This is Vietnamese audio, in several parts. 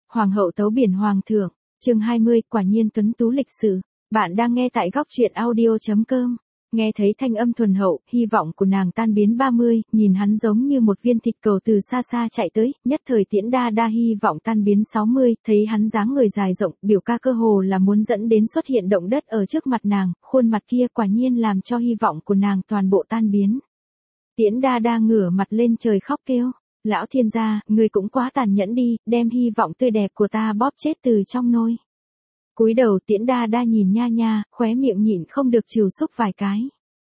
Hoàng hậu tấu biển hoàng thượng, chương 20, quả nhiên tuấn tú lịch sự. Bạn đang nghe tại góc truyện audio.com. Nghe thấy thanh âm thuần hậu, hy vọng của nàng tan biến 30, nhìn hắn giống như một viên thịt cầu từ xa xa chạy tới, nhất thời Tiễn Đa Đa hy vọng tan biến 60, thấy hắn dáng người dài rộng, biểu ca cơ hồ là muốn dẫn đến xuất hiện động đất ở trước mặt nàng, khuôn mặt kia quả nhiên làm cho hy vọng của nàng toàn bộ tan biến. Tiễn Đa Đa ngửa mặt lên trời khóc kêu, lão thiên gia, ngươi cũng quá tàn nhẫn đi, đem hy vọng tươi đẹp của ta bóp chết từ trong nôi. Cúi đầu Tiễn Đa Đa nhìn Nha Nha, khóe miệng nhịn không được trìu xúc vài cái.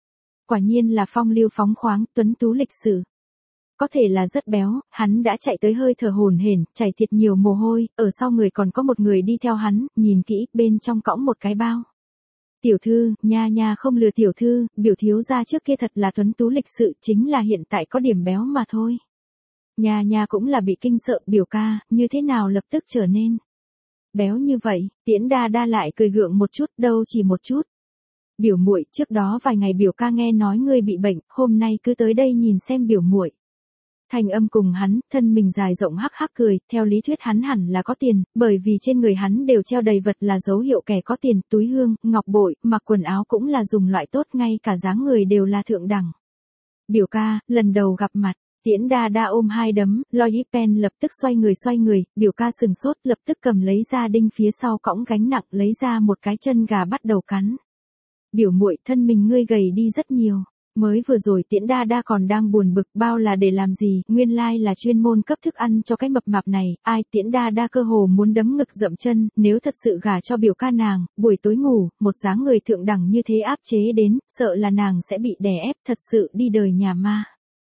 Quả nhiên là phong lưu phóng khoáng, tuấn tú lịch sự. Có thể là rất béo, hắn đã chạy tới hơi thở hổn hển, chảy thiệt nhiều mồ hôi, ở sau người còn có một người đi theo hắn, nhìn kỹ, bên trong cõng một cái bao. Tiểu thư, Nha Nha không lừa tiểu thư, biểu thiếu gia trước kia thật là tuấn tú lịch sự, chính là hiện tại có điểm béo mà thôi. Nha Nha cũng là bị kinh sợ, biểu ca, như thế nào lập tức trở nên béo như vậy. Tiễn Đa Đa lại cười gượng một chút, đâu chỉ một chút. Biểu muội, trước đó vài ngày biểu ca nghe nói ngươi bị bệnh, hôm nay cứ tới đây nhìn xem biểu muội. Thành âm cùng hắn, thân mình dài rộng hắc hắc cười, theo lý thuyết hắn hẳn là có tiền, bởi vì trên người hắn đều treo đầy vật là dấu hiệu kẻ có tiền, túi hương, ngọc bội, mặc quần áo cũng là dùng loại tốt, ngay cả dáng người đều là thượng đẳng. Biểu ca, lần đầu gặp mặt. Tiễn Đa Đa ôm hai đấm, Lôi Pen lập tức xoay người, biểu ca sừng sốt, lập tức cầm lấy ra đinh phía sau cõng gánh nặng, lấy ra một cái chân gà bắt đầu cắn. Biểu muội, thân mình ngươi gầy đi rất nhiều. Mới vừa rồi Tiễn Đa Đa còn đang buồn bực, bao là để làm gì, nguyên lai là chuyên môn cấp thức ăn cho cái mập mạp này, ai. Tiễn Đa Đa cơ hồ muốn đấm ngực dậm chân, nếu thật sự gả cho biểu ca nàng, buổi tối ngủ, một dáng người thượng đẳng như thế áp chế đến, sợ là nàng sẽ bị đè ép, thật sự đi đời nhà ma.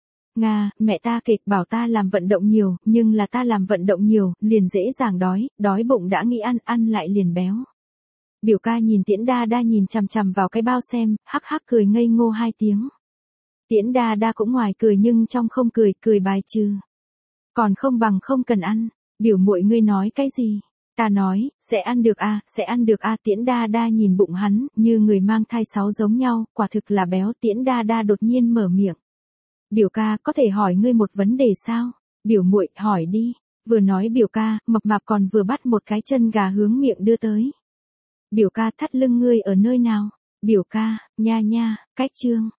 Nga, mẹ ta kể bảo ta làm vận động nhiều, nhưng là ta làm vận động nhiều, liền dễ dàng đói bụng đã nghĩ ăn lại liền béo. Biểu ca nhìn Tiễn Đa Đa nhìn chằm chằm vào cái bao xem, hắc hắc cười ngây ngô hai tiếng. Tiễn Đa Đa cũng ngoài cười nhưng trong không cười, cười bài trừ. Còn không bằng không cần ăn, biểu muội ngươi nói cái gì? Ta nói, sẽ ăn được a. Tiễn Đa Đa nhìn bụng hắn, như người mang thai 6 giống nhau, quả thực là béo. Tiễn Đa Đa đột nhiên mở miệng. Biểu ca, có thể hỏi ngươi một vấn đề sao? Biểu muội, hỏi đi. Vừa nói biểu ca, mập mạp còn vừa bắt một cái chân gà hướng miệng đưa tới. Biểu ca, thắt lưng ngươi ở nơi nào? Biểu ca, Nha Nha, cách chương.